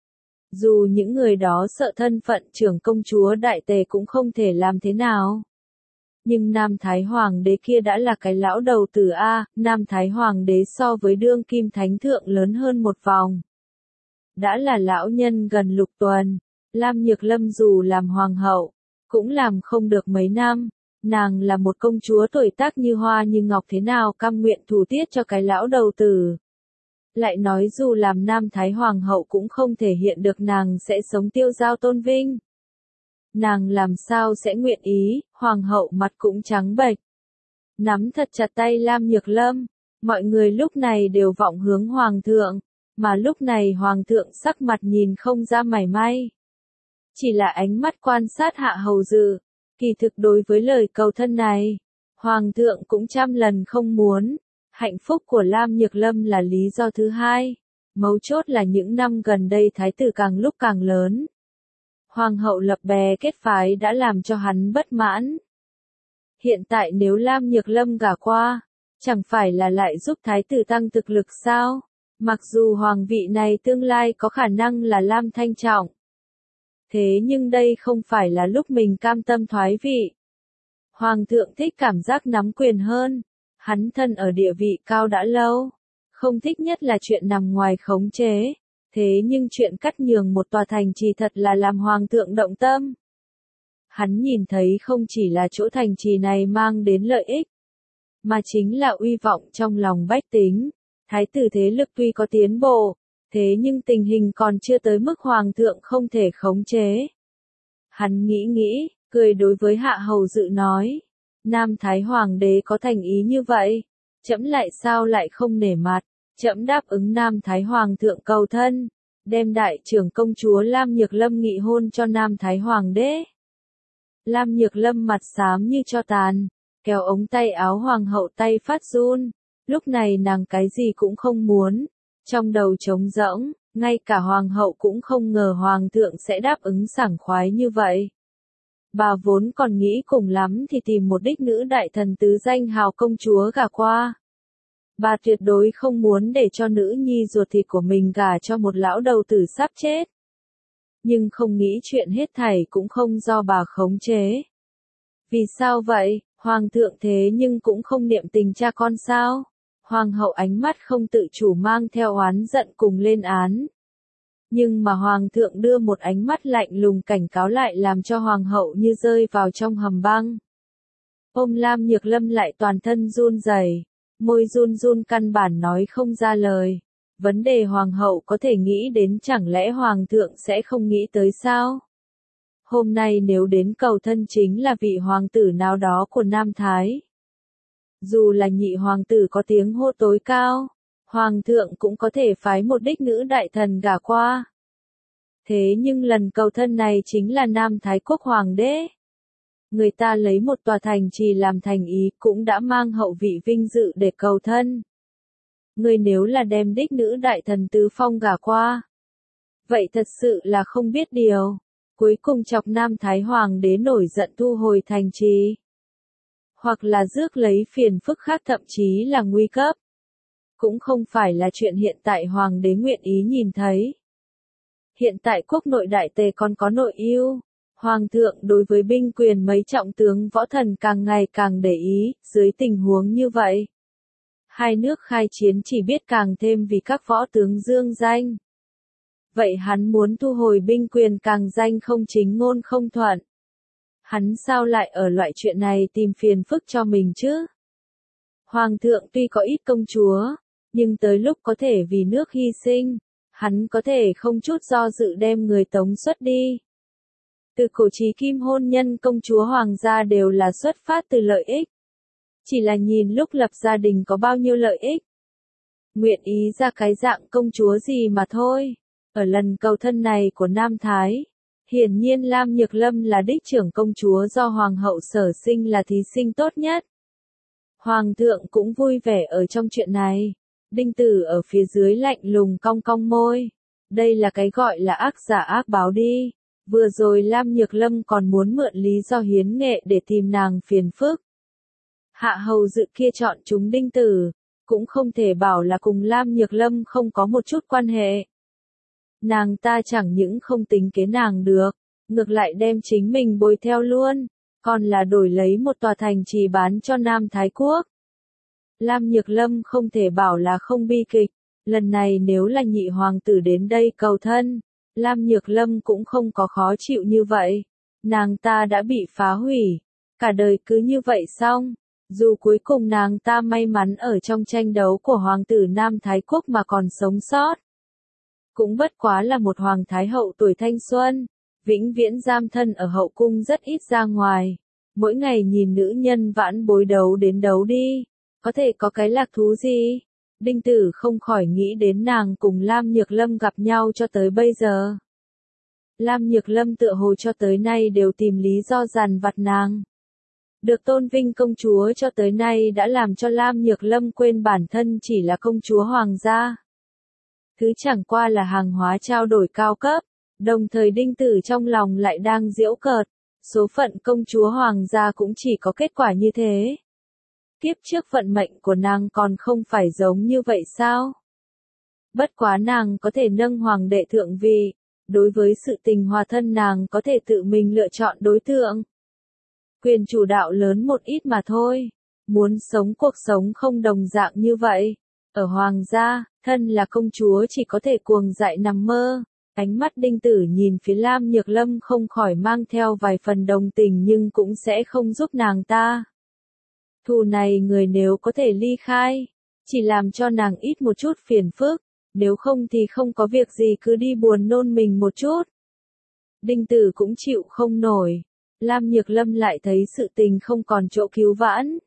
Dù những người đó sợ thân phận trưởng công chúa Đại Tề cũng không thể làm thế nào. Nhưng Nam Thái Hoàng đế kia đã là cái lão đầu tử A, Nam Thái Hoàng đế so với đương kim thánh thượng lớn hơn một vòng. Đã là lão nhân gần lục tuần, Lam Nhược Lâm dù làm hoàng hậu, cũng làm không được mấy năm. Nàng là một công chúa tuổi tác như hoa như ngọc thế nào cam nguyện thủ tiết cho cái lão đầu tử. Lại nói dù làm Nam Thái Hoàng hậu cũng không thể hiện được nàng sẽ sống tiêu dao tôn vinh. Nàng làm sao sẽ nguyện ý, Hoàng hậu mặt cũng trắng bệch. Nắm thật chặt tay Lam Nhược Lâm, mọi người lúc này đều vọng hướng Hoàng thượng, mà lúc này Hoàng thượng sắc mặt nhìn không ra mảy may. Chỉ là ánh mắt quan sát Hạ Hầu Dự. Kỳ thực đối với lời cầu thân này, Hoàng thượng cũng trăm lần không muốn. Hạnh phúc của Lam Nhược Lâm là lý do thứ hai. Mấu chốt là những năm gần đây thái tử càng lúc càng lớn. Hoàng hậu lập bè kết phái đã làm cho hắn bất mãn. Hiện tại nếu Lam Nhược Lâm gả qua, chẳng phải là lại giúp thái tử tăng thực lực sao? Mặc dù hoàng vị này tương lai có khả năng là Lam Thanh Trọng. Thế nhưng đây không phải là lúc mình cam tâm thoái vị. Hoàng thượng thích cảm giác nắm quyền hơn. Hắn thân ở địa vị cao đã lâu. Không thích nhất là chuyện nằm ngoài khống chế. Thế nhưng chuyện cắt nhường một tòa thành trì thật là làm hoàng thượng động tâm. Hắn nhìn thấy không chỉ là chỗ thành trì này mang đến lợi ích, mà chính là uy vọng trong lòng bách tính. Thái tử thế lực tuy có tiến bộ, thế nhưng tình hình còn chưa tới mức hoàng thượng không thể khống chế. Hắn nghĩ nghĩ, cười đối với Hạ Hầu Dự nói, Nam Thái Hoàng đế có thành ý như vậy, trẫm lại sao lại không nể mặt, trẫm đáp ứng Nam Thái Hoàng thượng cầu thân, đem đại trưởng công chúa Lam Nhược Lâm nghị hôn cho Nam Thái Hoàng đế. Lam Nhược Lâm mặt xám như tro tàn, kéo ống tay áo hoàng hậu tay phát run, lúc này nàng cái gì cũng không muốn. Trong đầu trống rỗng, ngay cả hoàng hậu cũng không ngờ hoàng thượng sẽ đáp ứng sảng khoái như vậy. Bà vốn còn nghĩ cùng lắm thì tìm một đích nữ đại thần tứ danh hào công chúa gả qua. Bà tuyệt đối không muốn để cho nữ nhi ruột thịt của mình gả cho một lão đầu tử sắp chết. Nhưng không nghĩ chuyện hết thảy cũng không do bà khống chế. Vì sao vậy, hoàng thượng thế nhưng cũng không niệm tình cha con sao? Hoàng hậu ánh mắt không tự chủ mang theo oán giận cùng lên án. Nhưng mà hoàng thượng đưa một ánh mắt lạnh lùng cảnh cáo lại làm cho hoàng hậu như rơi vào trong hầm băng. Ôm Lam Nhược Lâm lại toàn thân run rẩy, môi run run căn bản nói không ra lời. Vấn đề hoàng hậu có thể nghĩ đến chẳng lẽ hoàng thượng sẽ không nghĩ tới sao? Hôm nay nếu đến cầu thân chính là vị hoàng tử nào đó của Nam Thái. Dù là nhị hoàng tử có tiếng hô tối cao, hoàng thượng cũng có thể phái một đích nữ đại thần gả qua. Thế nhưng lần cầu thân này chính là Nam Thái quốc hoàng đế. Người ta lấy một tòa thành trì làm thành ý cũng đã mang hậu vị vinh dự để cầu thân. Người nếu là đem đích nữ đại thần tứ phong gả qua, vậy thật sự là không biết điều. Cuối cùng chọc Nam Thái hoàng đế nổi giận thu hồi thành trì. Hoặc là rước lấy phiền phức khác thậm chí là nguy cấp. Cũng không phải là chuyện hiện tại hoàng đế nguyện ý nhìn thấy. Hiện tại quốc nội đại tề còn có nội ưu. Hoàng thượng đối với binh quyền mấy trọng tướng võ thần càng ngày càng để ý, dưới tình huống như vậy. Hai nước khai chiến chỉ biết càng thêm vì các võ tướng dương danh. Vậy hắn muốn thu hồi binh quyền càng danh không chính ngôn không thuận. Hắn sao lại ở loại chuyện này tìm phiền phức cho mình chứ? Hoàng thượng tuy có ít công chúa, nhưng tới lúc có thể vì nước hy sinh, hắn có thể không chút do dự đem người tống xuất đi. Từ cổ chí kim hôn nhân công chúa hoàng gia đều là xuất phát từ lợi ích. Chỉ là nhìn lúc lập gia đình có bao nhiêu lợi ích. Nguyện ý ra cái dạng công chúa gì mà thôi. Ở lần cầu thân này của Nam Thái, hiển nhiên Lam Nhược Lâm là đích trưởng công chúa do hoàng hậu sở sinh là thí sinh tốt nhất. Hoàng thượng cũng vui vẻ ở trong chuyện này. Đinh Tử ở phía dưới lạnh lùng cong cong môi. Đây là cái gọi là ác giả ác báo đi. Vừa rồi Lam Nhược Lâm còn muốn mượn lý do hiến nghệ để tìm nàng phiền phức. Hạ hầu dự kia chọn chúng Đinh Tử, cũng không thể bảo là cùng Lam Nhược Lâm không có một chút quan hệ. Nàng ta chẳng những không tính kế nàng được, ngược lại đem chính mình bồi theo luôn, còn là đổi lấy một tòa thành trì bán cho Nam Thái quốc. Lam Nhược Lâm không thể bảo là không bi kịch, lần này nếu là nhị hoàng tử đến đây cầu thân, Lam Nhược Lâm cũng không có khó chịu như vậy. Nàng ta đã bị phá hủy, cả đời cứ như vậy xong. Dù cuối cùng nàng ta may mắn ở trong tranh đấu của hoàng tử Nam Thái quốc mà còn sống sót. Cũng bất quá là một hoàng thái hậu tuổi thanh xuân, vĩnh viễn giam thân ở hậu cung rất ít ra ngoài. Mỗi ngày nhìn nữ nhân vãn bối đấu đến đấu đi, có thể có cái lạc thú gì? Đinh Tử không khỏi nghĩ đến nàng cùng Lam Nhược Lâm gặp nhau cho tới bây giờ. Lam Nhược Lâm tựa hồ cho tới nay đều tìm lý do dằn vặt nàng. Được tôn vinh công chúa cho tới nay đã làm cho Lam Nhược Lâm quên bản thân chỉ là công chúa hoàng gia. Thứ chẳng qua là hàng hóa trao đổi cao cấp, đồng thời Đinh Tử trong lòng lại đang giễu cợt. Số phận công chúa hoàng gia cũng chỉ có kết quả như thế. Kiếp trước vận mệnh của nàng còn không phải giống như vậy sao? Bất quá nàng có thể nâng hoàng đệ thượng vị, đối với sự tình hòa thân nàng có thể tự mình lựa chọn đối tượng. Quyền chủ đạo lớn một ít mà thôi, muốn sống cuộc sống không đồng dạng như vậy. Ở hoàng gia, thân là công chúa chỉ có thể cuồng dại nằm mơ. Ánh mắt Đinh Tử nhìn phía Lam Nhược Lâm không khỏi mang theo vài phần đồng tình nhưng cũng sẽ không giúp nàng ta. Thù này người nếu có thể ly khai, chỉ làm cho nàng ít một chút phiền phức, nếu không thì không có việc gì cứ đi buồn nôn mình một chút. Đinh Tử cũng chịu không nổi, Lam Nhược Lâm lại thấy sự tình không còn chỗ cứu vãn.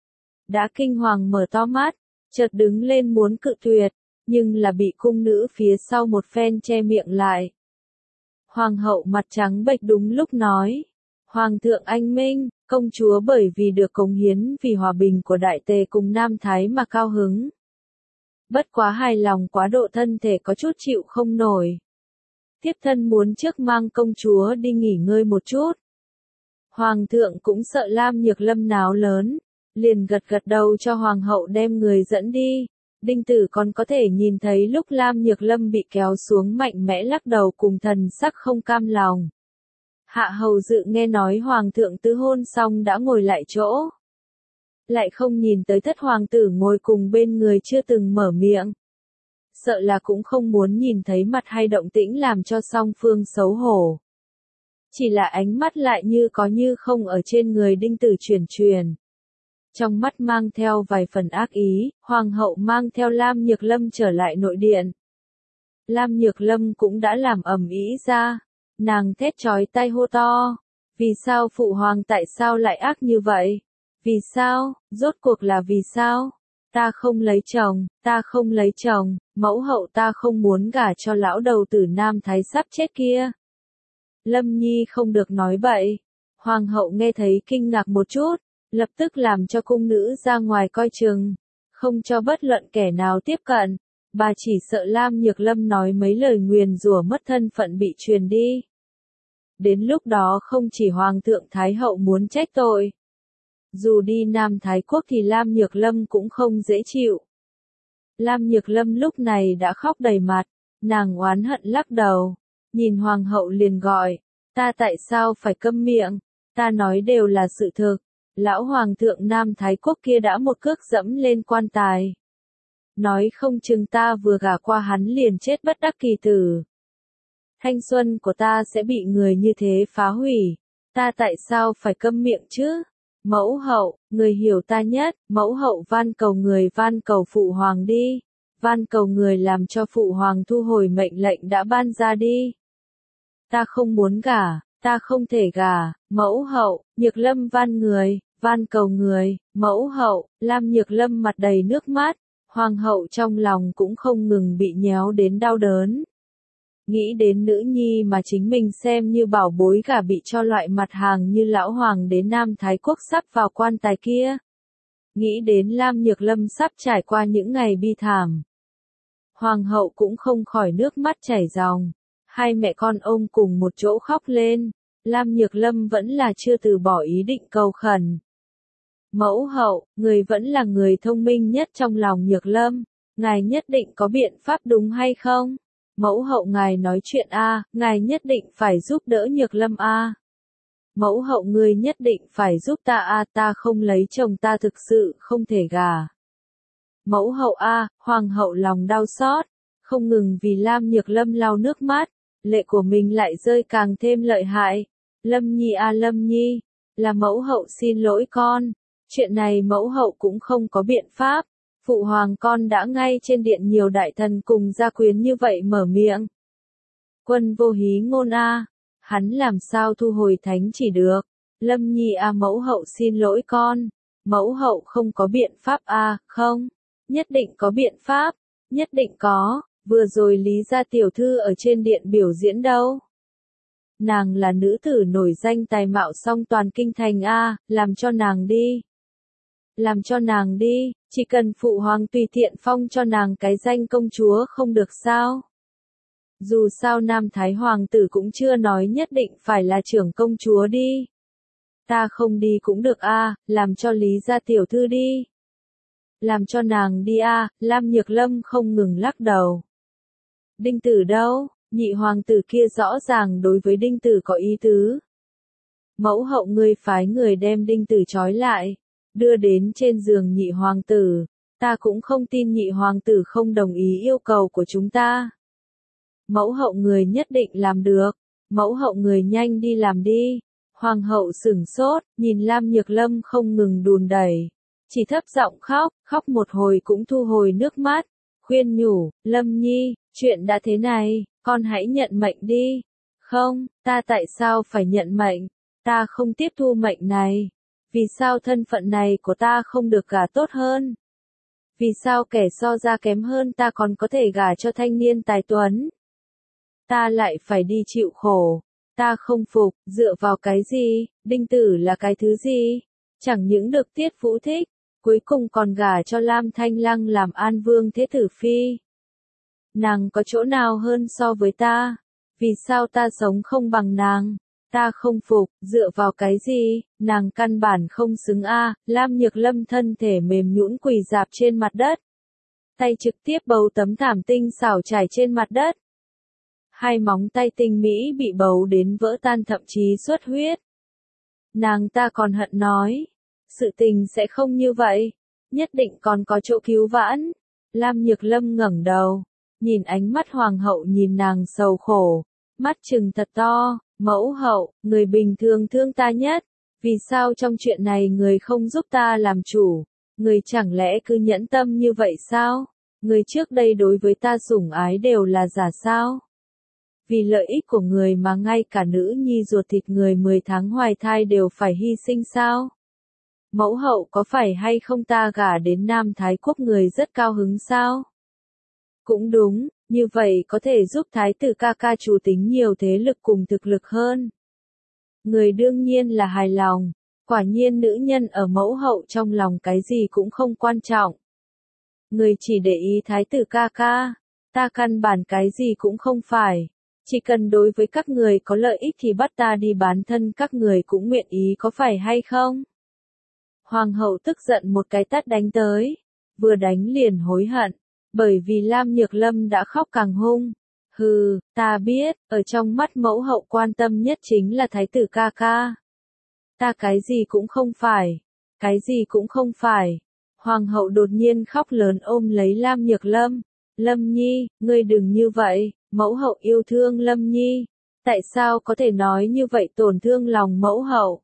Đã kinh hoàng mở to mắt, chợt đứng lên muốn cự tuyệt, nhưng là bị cung nữ phía sau một phen che miệng lại. Hoàng hậu mặt trắng bệch đúng lúc nói, Hoàng thượng anh minh, công chúa bởi vì được cống hiến vì hòa bình của đại tề cùng Nam Thái mà cao hứng. Bất quá hài lòng quá độ thân thể có chút chịu không nổi. Thiếp thân muốn trước mang công chúa đi nghỉ ngơi một chút. Hoàng thượng cũng sợ Lam Nhược Lâm náo lớn, liền gật gật đầu cho hoàng hậu đem người dẫn đi. Đinh Tử còn có thể nhìn thấy lúc Lam Nhược Lâm bị kéo xuống mạnh mẽ lắc đầu cùng thần sắc không cam lòng. Hạ hầu dự nghe nói hoàng thượng tứ hôn xong đã ngồi lại chỗ. lại không nhìn tới thất hoàng tử ngồi cùng bên người chưa từng mở miệng. Sợ là cũng không muốn nhìn thấy mặt hay động tĩnh làm cho song phương xấu hổ. Chỉ là ánh mắt lại như có như không ở trên người đinh tử truyền truyền. Trong mắt mang theo vài phần ác ý, hoàng hậu mang theo Lam Nhược Lâm trở lại nội điện. Lam Nhược Lâm cũng đã làm ầm ĩ ra, nàng thét chói tai hô to. Vì sao phụ hoàng tại sao lại ác như vậy? Vì sao, rốt cuộc là vì sao? Ta không lấy chồng, ta không lấy chồng, mẫu hậu ta không muốn gả cho lão đầu tử nam thái sắp chết kia. Lâm Nhi không được nói bậy. Hoàng hậu nghe thấy kinh ngạc một chút, lập tức làm cho cung nữ ra ngoài coi chừng, không cho bất luận kẻ nào tiếp cận. Bà chỉ sợ Lam Nhược Lâm nói mấy lời nguyền rủa mất thân phận bị truyền đi. Đến lúc đó không chỉ Hoàng thượng Thái hậu muốn trách tội. Dù đi Nam Thái Quốc thì Lam Nhược Lâm cũng không dễ chịu. Lam Nhược Lâm lúc này đã khóc đầy mặt, nàng oán hận lắc đầu, nhìn Hoàng hậu liền gọi, ta tại sao phải câm miệng, ta nói đều là sự thực, lão Hoàng thượng Nam Thái Quốc kia đã một cước dẫm lên quan tài. Nói không chừng ta vừa gả qua hắn liền chết bất đắc kỳ tử. Thanh xuân của ta sẽ bị người như thế phá hủy, ta tại sao phải câm miệng chứ? Mẫu hậu, người hiểu ta nhất, mẫu hậu van cầu người van cầu phụ hoàng đi, van cầu người làm cho phụ hoàng thu hồi mệnh lệnh đã ban ra đi. Ta không muốn gả, ta không thể gả, mẫu hậu, Nhược Lâm van người, van cầu người, mẫu hậu, Lam Nhược Lâm mặt đầy nước mắt, hoàng hậu trong lòng cũng không ngừng bị nhéo đến đau đớn. Nghĩ đến nữ nhi mà chính mình xem như bảo bối gả bị cho loại mặt hàng như lão hoàng đến Nam Thái Quốc sắp vào quan tài kia. Nghĩ đến Lam Nhược Lâm sắp trải qua những ngày bi thảm. Hoàng hậu cũng không khỏi nước mắt chảy ròng. Hai mẹ con ôm cùng một chỗ khóc lên. Lam Nhược Lâm vẫn là chưa từ bỏ ý định cầu khẩn. Mẫu hậu, người vẫn là người thông minh nhất trong lòng Nhược Lâm. Ngài nhất định có biện pháp đúng hay không? Mẫu hậu ngài nói chuyện a, ngài nhất định phải giúp đỡ Nhược Lâm a. Mẫu hậu ngươi nhất định phải giúp ta a, ta không lấy chồng ta thực sự không thể gả. Mẫu hậu a, hoàng hậu lòng đau xót, không ngừng vì Lam Nhược Lâm lau nước mắt, lệ của mình lại rơi càng thêm lợi hại. Lâm Nhi a Lâm Nhi, là mẫu hậu xin lỗi con, chuyện này mẫu hậu cũng không có biện pháp. Phụ hoàng con đã ngay trên điện nhiều đại thần cùng gia quyến như vậy mở miệng. Quân vô hí ngôn a, hắn làm sao thu hồi thánh chỉ được. Lâm Nhi a mẫu hậu xin lỗi con, mẫu hậu không có biện pháp a, không, nhất định có biện pháp, nhất định có, vừa rồi Lý gia tiểu thư ở trên điện biểu diễn đâu. Nàng là nữ tử nổi danh tài mạo song toàn kinh thành a, làm cho nàng đi. Làm cho nàng đi, chỉ cần phụ hoàng tùy tiện phong cho nàng cái danh công chúa không được sao. Dù sao Nam Thái Hoàng tử cũng chưa nói nhất định phải là trưởng công chúa đi. Ta không đi cũng được a, làm cho Lý gia tiểu thư đi. Làm cho nàng đi a, Lam Nhược Lâm không ngừng lắc đầu. Đinh Tử đâu, nhị hoàng tử kia rõ ràng đối với Đinh Tử có ý tứ. Mẫu hậu ngươi phái người đem Đinh Tử trói lại, đưa đến trên giường nhị hoàng tử, ta cũng không tin nhị hoàng tử không đồng ý yêu cầu của chúng ta. Mẫu hậu người nhất định làm được, mẫu hậu người nhanh đi làm đi. Hoàng hậu sửng sốt, nhìn Lam Nhược Lâm không ngừng đùn đẩy, chỉ thấp giọng khóc, khóc một hồi cũng thu hồi nước mắt, khuyên nhủ, Lâm Nhi, chuyện đã thế này, con hãy nhận mệnh đi. Không, ta tại sao phải nhận mệnh, ta không tiếp thu mệnh này. Vì sao thân phận này của ta không được gả tốt hơn? Vì sao kẻ so ra kém hơn ta còn có thể gả cho thanh niên tài tuấn? Ta lại phải đi chịu khổ. Ta không phục, dựa vào cái gì? Đinh Tử là cái thứ gì? Chẳng những được Tiết Vũ thích, cuối cùng còn gả cho Lam Thanh Lăng làm An Vương Thế Tử Phi. Nàng có chỗ nào hơn so với ta? Vì sao ta sống không bằng nàng? Ta không phục, dựa vào cái gì, nàng căn bản không xứng a. Lam Nhược Lâm thân thể mềm nhũn quỳ dạp trên mặt đất. Tay trực tiếp bấu tấm thảm tinh xảo trải trên mặt đất. Hai móng tay tinh mỹ bị bấu đến vỡ tan thậm chí xuất huyết. Nàng ta còn hận nói, Sự tình sẽ không như vậy, nhất định còn có chỗ cứu vãn. Lam Nhược Lâm ngẩng đầu, nhìn ánh mắt hoàng hậu nhìn nàng sầu khổ, mắt trừng thật to, mẫu hậu, người bình thường thương ta nhất, vì sao trong chuyện này người không giúp ta làm chủ, người chẳng lẽ cứ nhẫn tâm như vậy sao, người trước đây đối với ta sủng ái đều là giả sao? Vì lợi ích của người mà ngay cả nữ nhi ruột thịt người mười tháng hoài thai đều phải hy sinh sao? Mẫu hậu có phải hay không ta gả đến Nam Thái Quốc người rất cao hứng sao? Cũng đúng, như vậy có thể giúp Thái tử ca ca chủ tính nhiều thế lực cùng thực lực hơn. Người đương nhiên là hài lòng, quả nhiên nữ nhân ở mẫu hậu trong lòng cái gì cũng không quan trọng. Người chỉ để ý Thái tử ca ca, ta căn bản cái gì cũng không phải. Chỉ cần đối với các người có lợi ích thì bắt ta đi bán thân các người cũng nguyện ý có phải hay không? Hoàng hậu tức giận một cái tát đánh tới, vừa đánh liền hối hận, bởi vì Lam Nhược Lâm đã khóc càng hung. Hừ, ta biết, ở trong mắt mẫu hậu quan tâm nhất chính là thái tử ca ca. Ta cái gì cũng không phải, cái gì cũng không phải. Hoàng hậu đột nhiên khóc lớn ôm lấy Lam Nhược Lâm. Lâm Nhi, ngươi đừng như vậy, mẫu hậu yêu thương Lâm Nhi. Tại sao có thể nói như vậy tổn thương lòng mẫu hậu?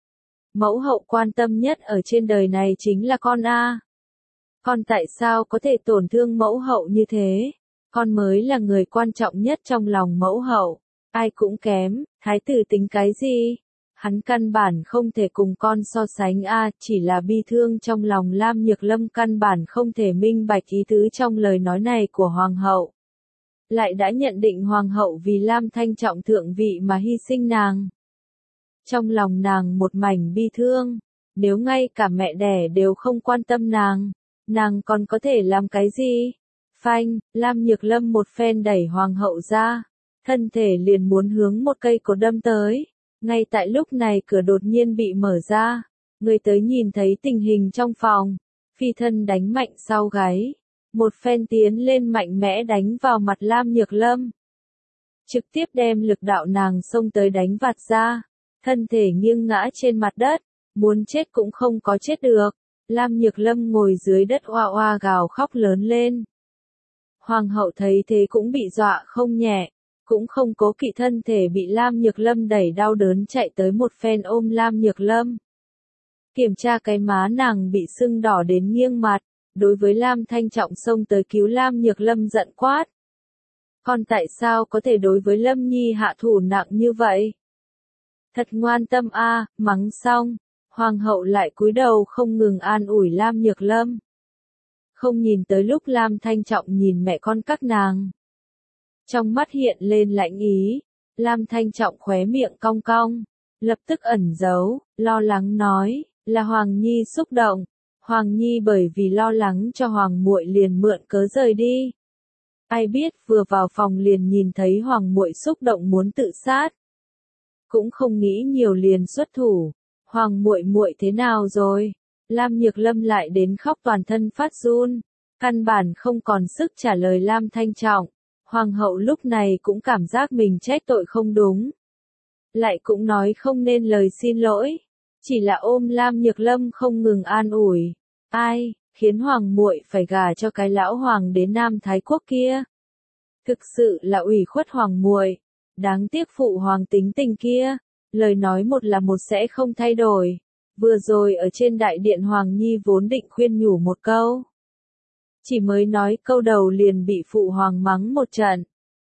Mẫu hậu quan tâm nhất ở trên đời này chính là con a. Con tại sao có thể tổn thương mẫu hậu như thế? Con mới là người quan trọng nhất trong lòng mẫu hậu. Ai cũng kém, thái tử tính cái gì? Hắn căn bản không thể cùng con so sánh a, chỉ là bi thương trong lòng Lam Nhược Lâm căn bản không thể minh bạch ý tứ trong lời nói này của hoàng hậu. Lại đã nhận định hoàng hậu vì Lam Thanh Trọng thượng vị mà hy sinh nàng. Trong lòng nàng một mảnh bi thương, nếu ngay cả mẹ đẻ đều không quan tâm nàng, nàng còn có thể làm cái gì? Phanh, Lam Nhược Lâm một phen đẩy hoàng hậu ra, thân thể liền muốn hướng một cây cột đâm tới. Ngay tại lúc này cửa đột nhiên bị mở ra, người tới nhìn thấy tình hình trong phòng, phi thân đánh mạnh sau gáy, một phen tiến lên mạnh mẽ đánh vào mặt Lam Nhược Lâm. Trực tiếp đem lực đạo nàng xông tới đánh vạt ra, thân thể nghiêng ngã trên mặt đất, muốn chết cũng không có chết được. Lam Nhược Lâm ngồi dưới đất oa oa gào khóc lớn lên. Hoàng hậu thấy thế cũng bị dọa không nhẹ, cũng không cố kỵ thân thể bị Lam Nhược Lâm đẩy đau đớn chạy tới một phen ôm Lam Nhược Lâm. Kiểm tra cái má nàng bị sưng đỏ đến nghiêng mặt, đối với Lam Thanh Trọng xông tới cứu Lam Nhược Lâm giận quát. Con tại sao có thể đối với Lâm Nhi hạ thủ nặng như vậy? Thật ngoan tâm a, mắng xong, hoàng hậu lại cúi đầu không ngừng an ủi Lam Nhược Lâm. Không nhìn tới lúc Lam Thanh Trọng nhìn mẹ con các nàng. Trong mắt hiện lên lạnh ý, Lam Thanh Trọng khóe miệng cong cong, lập tức ẩn giấu, lo lắng nói, là Hoàng Nhi xúc động. Hoàng Nhi bởi vì lo lắng cho Hoàng muội liền mượn cớ rời đi. Ai biết vừa vào phòng liền nhìn thấy Hoàng muội xúc động muốn tự sát. Cũng không nghĩ nhiều liền xuất thủ. Hoàng muội muội thế nào rồi? Lam Nhược Lâm lại đến khóc toàn thân phát run, căn bản không còn sức trả lời Lam Thanh Trọng. Hoàng hậu lúc này cũng cảm giác mình trách tội không đúng. Lại cũng nói không nên lời xin lỗi, chỉ là ôm Lam Nhược Lâm không ngừng an ủi. Ai, khiến hoàng muội phải gả cho cái lão hoàng đến Nam Thái Quốc kia. Thực sự là ủy khuất hoàng muội, đáng tiếc phụ hoàng tính tình kia, lời nói một là một sẽ không thay đổi. Vừa rồi ở trên đại điện Hoàng Nhi vốn định khuyên nhủ một câu. Chỉ mới nói câu đầu liền bị phụ hoàng mắng một trận.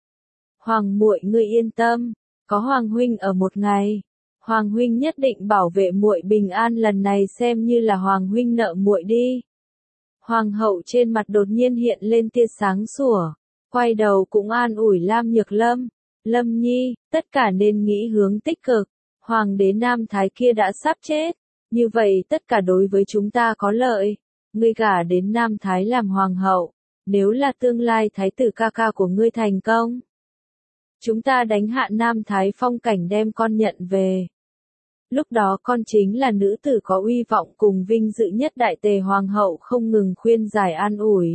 Hoàng muội ngươi yên tâm, có hoàng huynh ở một ngày, hoàng huynh nhất định bảo vệ muội bình an, lần này xem như là hoàng huynh nợ muội đi. Hoàng hậu trên mặt đột nhiên hiện lên tia sáng sủa, quay đầu cũng an ủi Lam Nhược Lâm. Lâm Nhi, tất cả nên nghĩ hướng tích cực, hoàng đế Nam Thái kia đã sắp chết, như vậy tất cả đối với chúng ta có lợi. Ngươi gả đến Nam Thái làm hoàng hậu, nếu là tương lai thái tử ca ca của ngươi thành công, chúng ta đánh hạ Nam Thái phong cảnh đem con nhận về. Lúc đó con chính là nữ tử có uy vọng cùng vinh dự nhất, đại tề hoàng hậu không ngừng khuyên giải an ủi.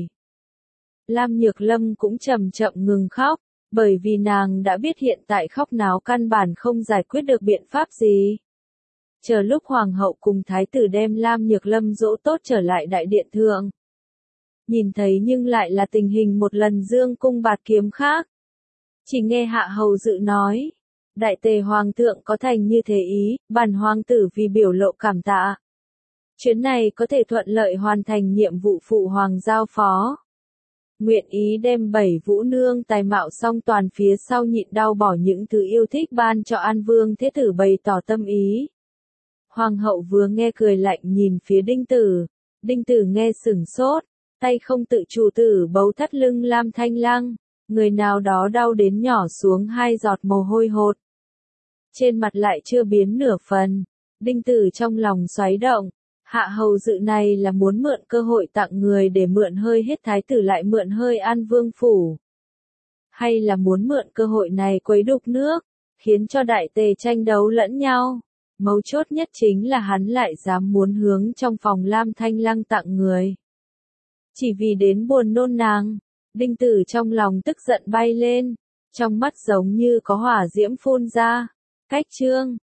Lam Nhược Lâm cũng chậm chậm ngừng khóc, bởi vì nàng đã biết hiện tại khóc náo căn bản không giải quyết được biện pháp gì. chờ lúc hoàng hậu cùng thái tử đem Lam Nhược Lâm dỗ tốt trở lại đại điện thượng. Nhìn thấy nhưng lại là tình hình một lần dương cung bạt kiếm khác. Chỉ nghe hạ hầu dự nói, đại tề hoàng thượng có thành như thế ý, bản hoàng tử vì biểu lộ cảm tạ. Chuyến này có thể thuận lợi hoàn thành nhiệm vụ phụ hoàng giao phó. Nguyện ý đem bảy vũ nương tài mạo song toàn phía sau nhịn đau bỏ những thứ yêu thích ban cho An Vương Thế Tử bày tỏ tâm ý. Hoàng hậu vừa nghe cười lạnh nhìn phía Đinh Tử, Đinh Tử nghe sửng sốt, tay không tự chủ tử bấu thắt lưng Lam Thanh Lăng, người nào đó đau đến nhỏ xuống hai giọt mồ hôi hột. Trên mặt lại chưa biến nửa phần, Đinh Tử trong lòng xoáy động. Hạ hầu dự này là muốn mượn cơ hội tặng người để mượn hơi hết thái tử lại mượn hơi An Vương phủ. Hay là muốn mượn cơ hội này quấy đục nước, khiến cho đại tề tranh đấu lẫn nhau. Mấu chốt nhất chính là hắn lại dám muốn hướng trong phòng Lam Thanh Lăng tặng người. Chỉ vì đến buồn nôn nàng, Đinh Tử trong lòng tức giận bay lên, trong mắt giống như có hỏa diễm phun ra. Cách chương